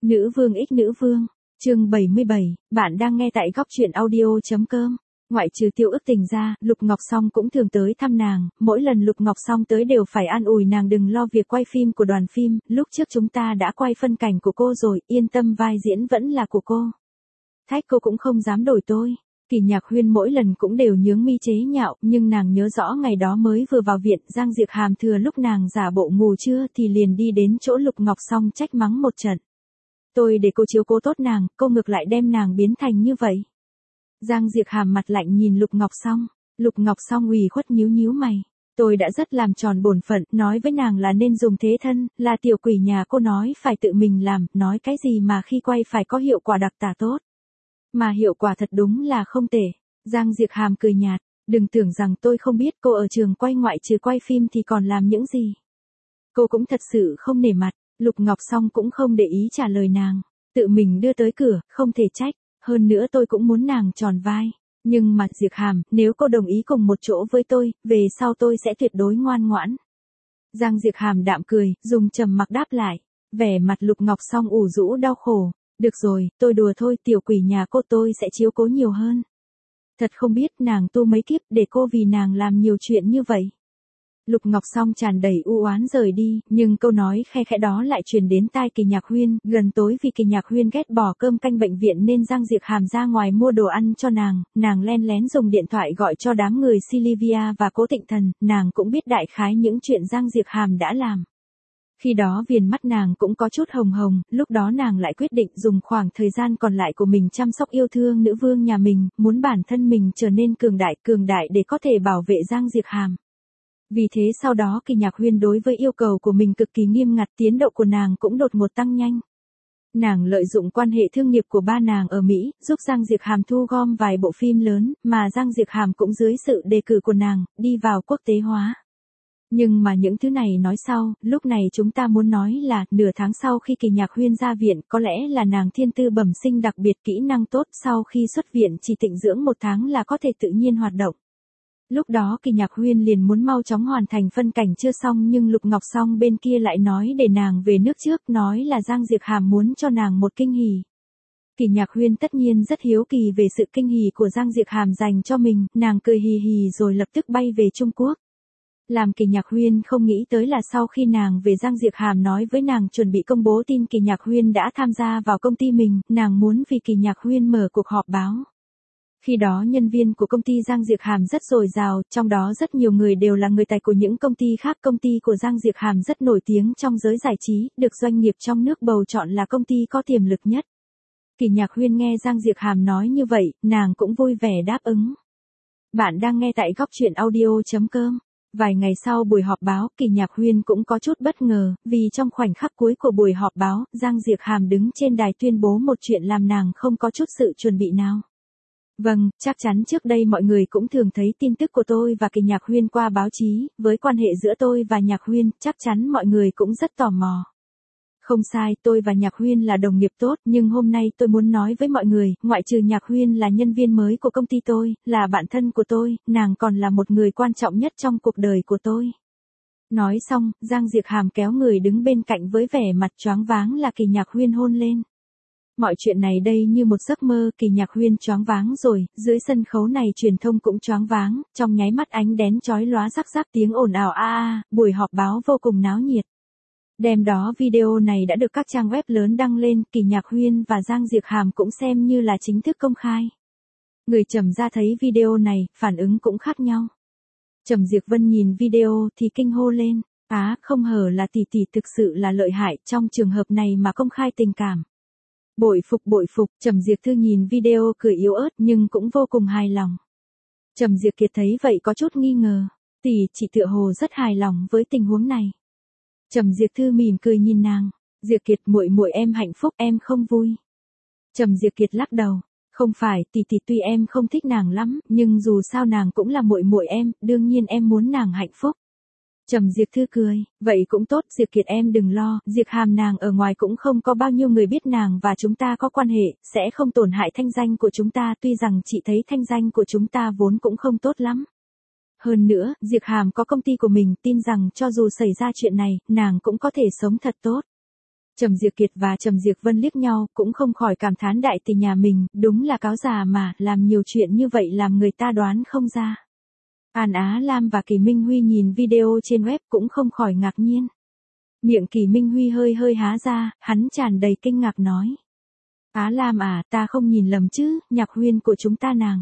Nữ vương ích nữ vương, chương 77, bạn đang nghe tại góc truyện audio.com. Ngoại trừ Tiêu Ức Tình ra, Lục Ngọc Song cũng thường tới thăm nàng, mỗi lần Lục Ngọc Song tới đều phải an ủi nàng đừng lo việc quay phim của đoàn phim, lúc trước chúng ta đã quay phân cảnh của cô rồi, yên tâm vai diễn vẫn là của cô. Thách cô cũng không dám đổi tôi. Kỳ Nhạc Huyên mỗi lần cũng đều nhướng mi chế nhạo, nhưng nàng nhớ rõ ngày đó mới vừa vào viện, Giang Diệp Hàm thừa lúc nàng giả bộ ngủ trưa thì liền đi đến chỗ Lục Ngọc Song trách mắng một trận. Tôi để cô chiếu cố tốt nàng, cô ngược lại đem nàng biến thành như vậy. Giang Diệp Hàm mặt lạnh nhìn Lục Ngọc Song. Lục Ngọc Song ủy khuất nhíu nhíu mày. Tôi đã rất làm tròn bổn phận, nói với nàng là nên dùng thế thân, là tiểu quỷ nhà cô nói phải tự mình làm, nói cái gì mà khi quay phải có hiệu quả đặc tả tốt. Mà hiệu quả thật đúng là không tệ. Giang Diệp Hàm cười nhạt, đừng tưởng rằng tôi không biết cô ở trường quay ngoại trừ quay phim thì còn làm những gì. Cô cũng thật sự không nể mặt. Lục Ngọc Song cũng không để ý trả lời nàng, tự mình đưa tới cửa, không thể trách, hơn nữa tôi cũng muốn nàng tròn vai. Nhưng mà Diệp Hàm, nếu cô đồng ý cùng một chỗ với tôi, về sau tôi sẽ tuyệt đối ngoan ngoãn. Giang Diệp Hàm đạm cười, dùng trầm mặc đáp lại, vẻ mặt Lục Ngọc Song ủ rũ đau khổ. Được rồi, tôi đùa thôi, tiểu quỷ nhà cô tôi sẽ chiếu cố nhiều hơn. Thật không biết nàng tu mấy kiếp để cô vì nàng làm nhiều chuyện như vậy. Lục Ngọc Song tràn đầy u oán rời đi, nhưng câu nói khe khẽ đó lại truyền đến tai Kỳ Nhạc Huyên, gần tối vì Kỳ Nhạc Huyên ghét bỏ cơm canh bệnh viện nên Giang Diệp Hàm ra ngoài mua đồ ăn cho nàng len lén dùng điện thoại gọi cho đám người Silvia và Cố Tịnh Thần, nàng cũng biết đại khái những chuyện Giang Diệp Hàm đã làm. Khi đó viền mắt nàng cũng có chút hồng hồng, lúc đó nàng lại quyết định dùng khoảng thời gian còn lại của mình chăm sóc yêu thương nữ vương nhà mình, muốn bản thân mình trở nên cường đại để có thể bảo vệ Giang Diệp Hàm. Vì thế sau đó Kỳ Nhạc Huyên đối với yêu cầu của mình cực kỳ nghiêm ngặt, tiến độ của nàng cũng đột ngột tăng nhanh. Nàng lợi dụng quan hệ thương nghiệp của ba nàng ở Mỹ, giúp Giang Diệp Hàm thu gom vài bộ phim lớn, mà Giang Diệp Hàm cũng dưới sự đề cử của nàng, đi vào quốc tế hóa. Nhưng mà những thứ này nói sau, lúc này chúng ta muốn nói là, nửa tháng sau khi Kỳ Nhạc Huyên ra viện, có lẽ là nàng thiên tư bẩm sinh đặc biệt kỹ năng tốt, sau khi xuất viện chỉ tịnh dưỡng 1 tháng là có thể tự nhiên hoạt động. Lúc đó Kỳ Nhạc Huyên liền muốn mau chóng hoàn thành phân cảnh chưa xong nhưng Lục Ngọc Song bên kia lại nói để nàng về nước trước, nói là Giang Diệp Hàm muốn cho nàng một kinh hỉ. Kỳ Nhạc Huyên tất nhiên rất hiếu kỳ về sự kinh hỉ của Giang Diệp Hàm dành cho mình, nàng cười hì hì rồi lập tức bay về Trung Quốc. Làm Kỳ Nhạc Huyên không nghĩ tới là sau khi nàng về Giang Diệp Hàm nói với nàng chuẩn bị công bố tin Kỳ Nhạc Huyên đã tham gia vào công ty mình, nàng muốn vì Kỳ Nhạc Huyên mở cuộc họp báo. Khi đó nhân viên của công ty Giang Diệp Hàm rất dồi dào, trong đó rất nhiều người đều là người tài của những công ty khác. Công ty của Giang Diệp Hàm rất nổi tiếng trong giới giải trí, được doanh nghiệp trong nước bầu chọn là công ty có tiềm lực nhất. Kỳ Nhạc Huyên nghe Giang Diệp Hàm nói như vậy, nàng cũng vui vẻ đáp ứng. Bạn đang nghe tại góc truyện audio.com. Vài ngày sau buổi họp báo, Kỳ Nhạc Huyên cũng có chút bất ngờ, vì trong khoảnh khắc cuối của buổi họp báo, Giang Diệp Hàm đứng trên đài tuyên bố một chuyện làm nàng không có chút sự chuẩn bị nào. Vâng, chắc chắn trước đây mọi người cũng thường thấy tin tức của tôi và Kỳ Nhạc Huyên qua báo chí, với quan hệ giữa tôi và Nhạc Huyên, chắc chắn mọi người cũng rất tò mò. Không sai, tôi và Nhạc Huyên là đồng nghiệp tốt, nhưng hôm nay tôi muốn nói với mọi người, ngoại trừ Nhạc Huyên là nhân viên mới của công ty tôi, là bạn thân của tôi, nàng còn là một người quan trọng nhất trong cuộc đời của tôi. Nói xong, Giang Diệp Hàm kéo người đứng bên cạnh với vẻ mặt choáng váng là Kỳ Nhạc Huyên hôn lên. Mọi chuyện này đây như một giấc mơ, Kỳ Nhạc Huyên choáng váng rồi, dưới sân khấu này truyền thông cũng choáng váng, trong nháy mắt ánh đèn chói lóa rắc rắc tiếng ồn ào buổi họp báo vô cùng náo nhiệt. Đêm đó video này đã được các trang web lớn đăng lên, Kỳ Nhạc Huyên và Giang Diệp Hàm cũng xem như là chính thức công khai. Người Trầm Gia thấy video này, phản ứng cũng khác nhau. Trầm Diệp Vân nhìn video thì kinh hô lên, không hờ là tỷ tỷ thực sự là lợi hại, trong trường hợp này mà công khai tình cảm. Bội phục, Trầm Diệp Thư nhìn video cười yếu ớt nhưng cũng vô cùng hài lòng. Trầm Diệp Kiệt thấy vậy có chút nghi ngờ, tỷ chỉ tựa hồ rất hài lòng với tình huống này. Trầm Diệp Thư mỉm cười nhìn nàng, Diệp Kiệt muội em hạnh phúc, em không vui. Trầm Diệp Kiệt lắc đầu, không phải, tỷ tuy em không thích nàng lắm, nhưng dù sao nàng cũng là muội em, đương nhiên em muốn nàng hạnh phúc. Trầm Diệp Thư cười, vậy cũng tốt, Diệp Kiệt em đừng lo, Diệp Hàm nàng ở ngoài cũng không có bao nhiêu người biết nàng và chúng ta có quan hệ, sẽ không tổn hại thanh danh của chúng ta, tuy rằng chị thấy thanh danh của chúng ta vốn cũng không tốt lắm. Hơn nữa, Diệp Hàm có công ty của mình, tin rằng cho dù xảy ra chuyện này, nàng cũng có thể sống thật tốt. Trầm Diệp Kiệt và Trầm Diệp Vân liếc nhau, cũng không khỏi cảm thán đại tỷ nhà mình, đúng là cáo già mà, làm nhiều chuyện như vậy làm người ta đoán không ra. An Á Lam và Kỳ Minh Huy nhìn video trên web cũng không khỏi ngạc nhiên. Miệng Kỳ Minh Huy hơi hơi há ra, hắn tràn đầy kinh ngạc nói. Á Lam à, ta không nhìn lầm chứ, Nhạc Huyên của chúng ta nàng.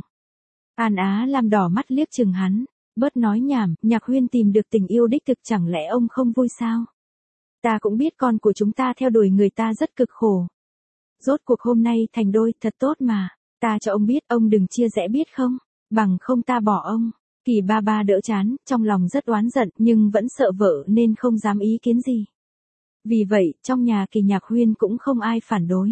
An Á Lam đỏ mắt liếc chừng hắn, bớt nói nhảm, Nhạc Huyên tìm được tình yêu đích thực, chẳng lẽ ông không vui sao? Ta cũng biết con của chúng ta theo đuổi người ta rất cực khổ. Rốt cuộc hôm nay thành đôi, thật tốt mà, ta cho ông biết, ông đừng chia rẽ biết không, bằng không ta bỏ ông. Kỳ ba ba đỡ chán, trong lòng rất oán giận nhưng vẫn sợ vợ nên không dám ý kiến gì. Vì vậy, trong nhà Kỳ Nhạc Huyên cũng không ai phản đối.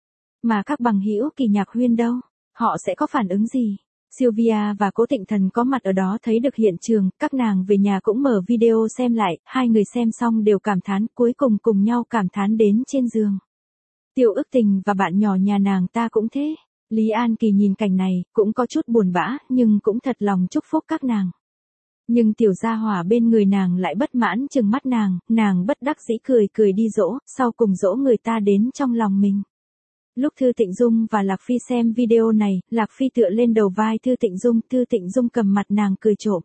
Mà các bằng hữu Kỳ Nhạc Huyên đâu? Họ sẽ có phản ứng gì? Sylvia và Cố Tịnh Thần có mặt ở đó thấy được hiện trường, các nàng về nhà cũng mở video xem lại, hai người xem xong đều cảm thán, cuối cùng cùng nhau cảm thán đến trên giường. Tiểu Ước Tình và bạn nhỏ nhà nàng ta cũng thế. Lý An Kỳ nhìn cảnh này, cũng có chút buồn bã, nhưng cũng thật lòng chúc phúc các nàng. Nhưng tiểu gia hỏa bên người nàng lại bất mãn trừng mắt nàng bất đắc dĩ cười cười đi dỗ, sau cùng dỗ người ta đến trong lòng mình. Lúc Thư Tịnh Dung và Lạc Phi xem video này, Lạc Phi tựa lên đầu vai Thư Tịnh Dung cầm mặt nàng cười trộm.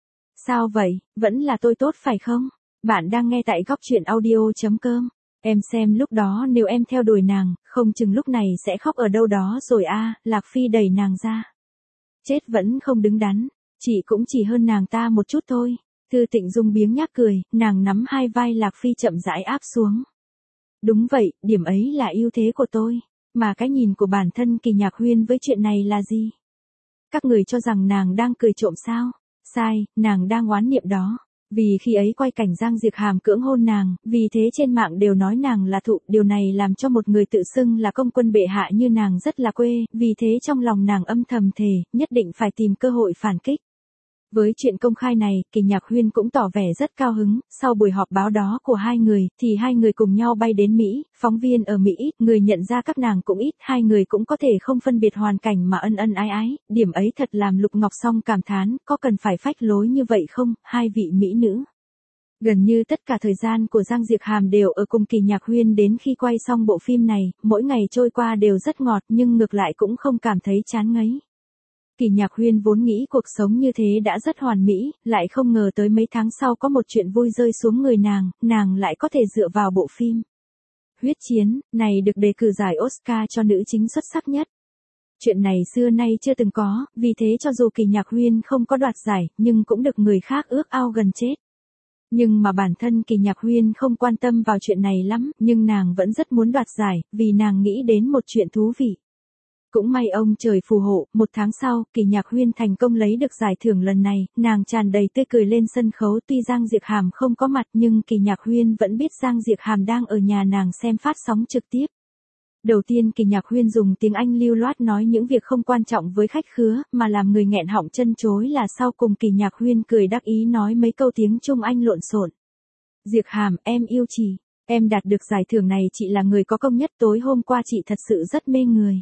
Sao vậy, vẫn là tôi tốt phải không? Bạn đang nghe tại góc truyện audio.com. Em xem lúc đó nếu em theo đuổi nàng, không chừng lúc này sẽ khóc ở đâu đó rồi a. Lạc Phi đẩy nàng ra. Chết vẫn không đứng đắn, chị cũng chỉ hơn nàng ta một chút thôi. Thư Tịnh Dung biếng nhác cười, nàng nắm hai vai Lạc Phi chậm rãi áp xuống. Đúng vậy, điểm ấy là ưu thế của tôi. Mà cái nhìn của bản thân Kỳ Nhạc Huyên với chuyện này là gì? Các người cho rằng nàng đang cười trộm sao? Sai, nàng đang oán niệm đó. Vì khi ấy quay cảnh Giang Diệp Hàm cưỡng hôn nàng, vì thế trên mạng đều nói nàng là thụ, điều này làm cho một người tự xưng là công quân bệ hạ như nàng rất là quê, vì thế trong lòng nàng âm thầm thề, nhất định phải tìm cơ hội phản kích. Với chuyện công khai này, Kỳ Nhạc Huyên cũng tỏ vẻ rất cao hứng, sau buổi họp báo đó của hai người, thì hai người cùng nhau bay đến Mỹ, phóng viên ở Mỹ ít, người nhận ra các nàng cũng ít, hai người cũng có thể không phân biệt hoàn cảnh mà ân ân ái ái, điểm ấy thật làm Lục Ngọc Song cảm thán, có cần phải phách lối như vậy không, hai vị mỹ nữ. Gần như tất cả thời gian của Giang Diệp Hàm đều ở cùng Kỳ Nhạc Huyên đến khi quay xong bộ phim này, mỗi ngày trôi qua đều rất ngọt nhưng ngược lại cũng không cảm thấy chán ngấy. Kỳ Nhạc Huyên vốn nghĩ cuộc sống như thế đã rất hoàn mỹ, lại không ngờ tới mấy tháng sau có một chuyện vui rơi xuống người nàng lại có thể dựa vào bộ phim Huyết Chiến, này được đề cử giải Oscar cho nữ chính xuất sắc nhất. Chuyện này xưa nay chưa từng có, vì thế cho dù Kỳ Nhạc Huyên không có đoạt giải, nhưng cũng được người khác ước ao gần chết. Nhưng mà bản thân Kỳ Nhạc Huyên không quan tâm vào chuyện này lắm, nhưng nàng vẫn rất muốn đoạt giải, vì nàng nghĩ đến một chuyện thú vị. Cũng may ông trời phù hộ, một tháng sau, Kỳ Nhạc Huyên thành công lấy được giải thưởng lần này, nàng tràn đầy tươi cười lên sân khấu, tuy Giang Diệp Hàm không có mặt nhưng Kỳ Nhạc Huyên vẫn biết Giang Diệp Hàm đang ở nhà nàng xem phát sóng trực tiếp. Đầu tiên Kỳ Nhạc Huyên dùng tiếng Anh lưu loát nói những việc không quan trọng với khách khứa, mà làm người nghẹn họng chân chối là sau cùng Kỳ Nhạc Huyên cười đắc ý nói mấy câu tiếng Trung Anh lộn xộn. Diệp Hàm, em yêu chị, em đạt được giải thưởng này chị là người có công nhất, tối hôm qua chị thật sự rất mê người.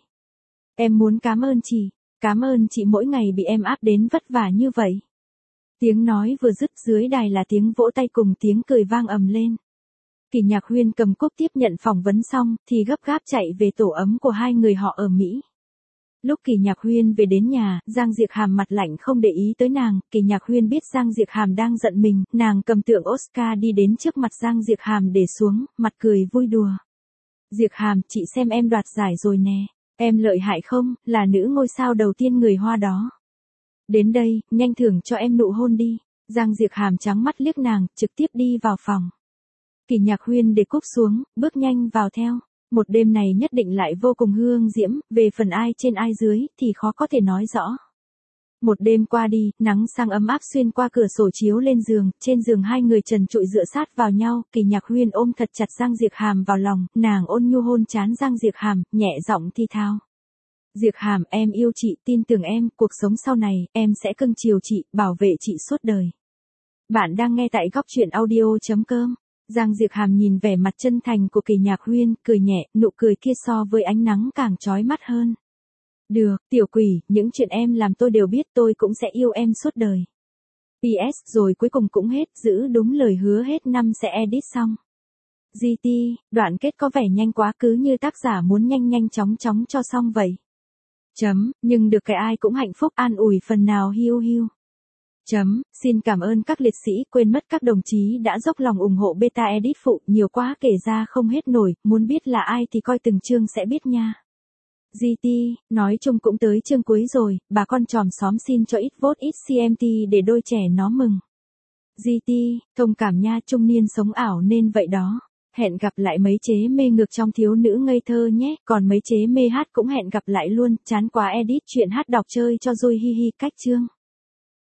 Em muốn cảm ơn chị mỗi ngày bị em áp đến vất vả như vậy. Tiếng nói vừa dứt dưới đài là tiếng vỗ tay cùng tiếng cười vang ầm lên. Kỳ Nhạc Huyên cầm cúp tiếp nhận phỏng vấn xong, thì gấp gáp chạy về tổ ấm của hai người họ ở Mỹ. Lúc Kỳ Nhạc Huyên về đến nhà, Giang Diệp Hàm mặt lạnh không để ý tới nàng, Kỳ Nhạc Huyên biết Giang Diệp Hàm đang giận mình, nàng cầm tượng Oscar đi đến trước mặt Giang Diệp Hàm để xuống, mặt cười vui đùa. Diệp Hàm, chị xem em đoạt giải rồi nè. Em lợi hại không, là nữ ngôi sao đầu tiên người Hoa đó. Đến đây, nhanh thưởng cho em nụ hôn đi. Giang Diệp Hàm trắng mắt liếc nàng, trực tiếp đi vào phòng. Kỳ Nhạc Huyên để cúp xuống, bước nhanh vào theo. Một đêm này nhất định lại vô cùng hương diễm, về phần ai trên ai dưới, thì khó có thể nói rõ. Một đêm qua đi, nắng sang ấm áp xuyên qua cửa sổ chiếu lên giường, trên giường hai người trần trụi dựa sát vào nhau, Kỳ Nhạc Huyên ôm thật chặt Giang Diệp Hàm vào lòng, nàng ôn nhu hôn trán Giang Diệp Hàm, nhẹ giọng thi thao. Diệp Hàm, em yêu chị, tin tưởng em, cuộc sống sau này, em sẽ cưng chiều chị, bảo vệ chị suốt đời. Bạn đang nghe tại góc truyện audio.com. Giang Diệp Hàm nhìn vẻ mặt chân thành của Kỳ Nhạc Huyên, cười nhẹ, nụ cười kia so với ánh nắng càng chói mắt hơn. Được, tiểu quỷ, những chuyện em làm tôi đều biết, tôi cũng sẽ yêu em suốt đời. PS, rồi cuối cùng cũng hết, giữ đúng lời hứa hết năm sẽ edit xong. GT, đoạn kết có vẻ nhanh quá cứ như tác giả muốn nhanh nhanh chóng chóng cho xong vậy. Nhưng được cái ai cũng hạnh phúc an ủi phần nào hiu hiu. Xin cảm ơn các liệt sĩ, quên mất các đồng chí đã dốc lòng ủng hộ beta edit phụ, nhiều quá kể ra không hết nổi, muốn biết là ai thì coi từng chương sẽ biết nha. GT, nói chung cũng tới chương cuối rồi, bà con chòm xóm xin cho ít vote ít CMT để đôi trẻ nó mừng. GT, thông cảm nha, trung niên sống ảo nên vậy đó. Hẹn gặp lại mấy chế mê ngược trong thiếu nữ ngây thơ nhé, còn mấy chế mê hát cũng hẹn gặp lại luôn, chán quá edit chuyện hát đọc chơi cho rồi hi hi cách chương.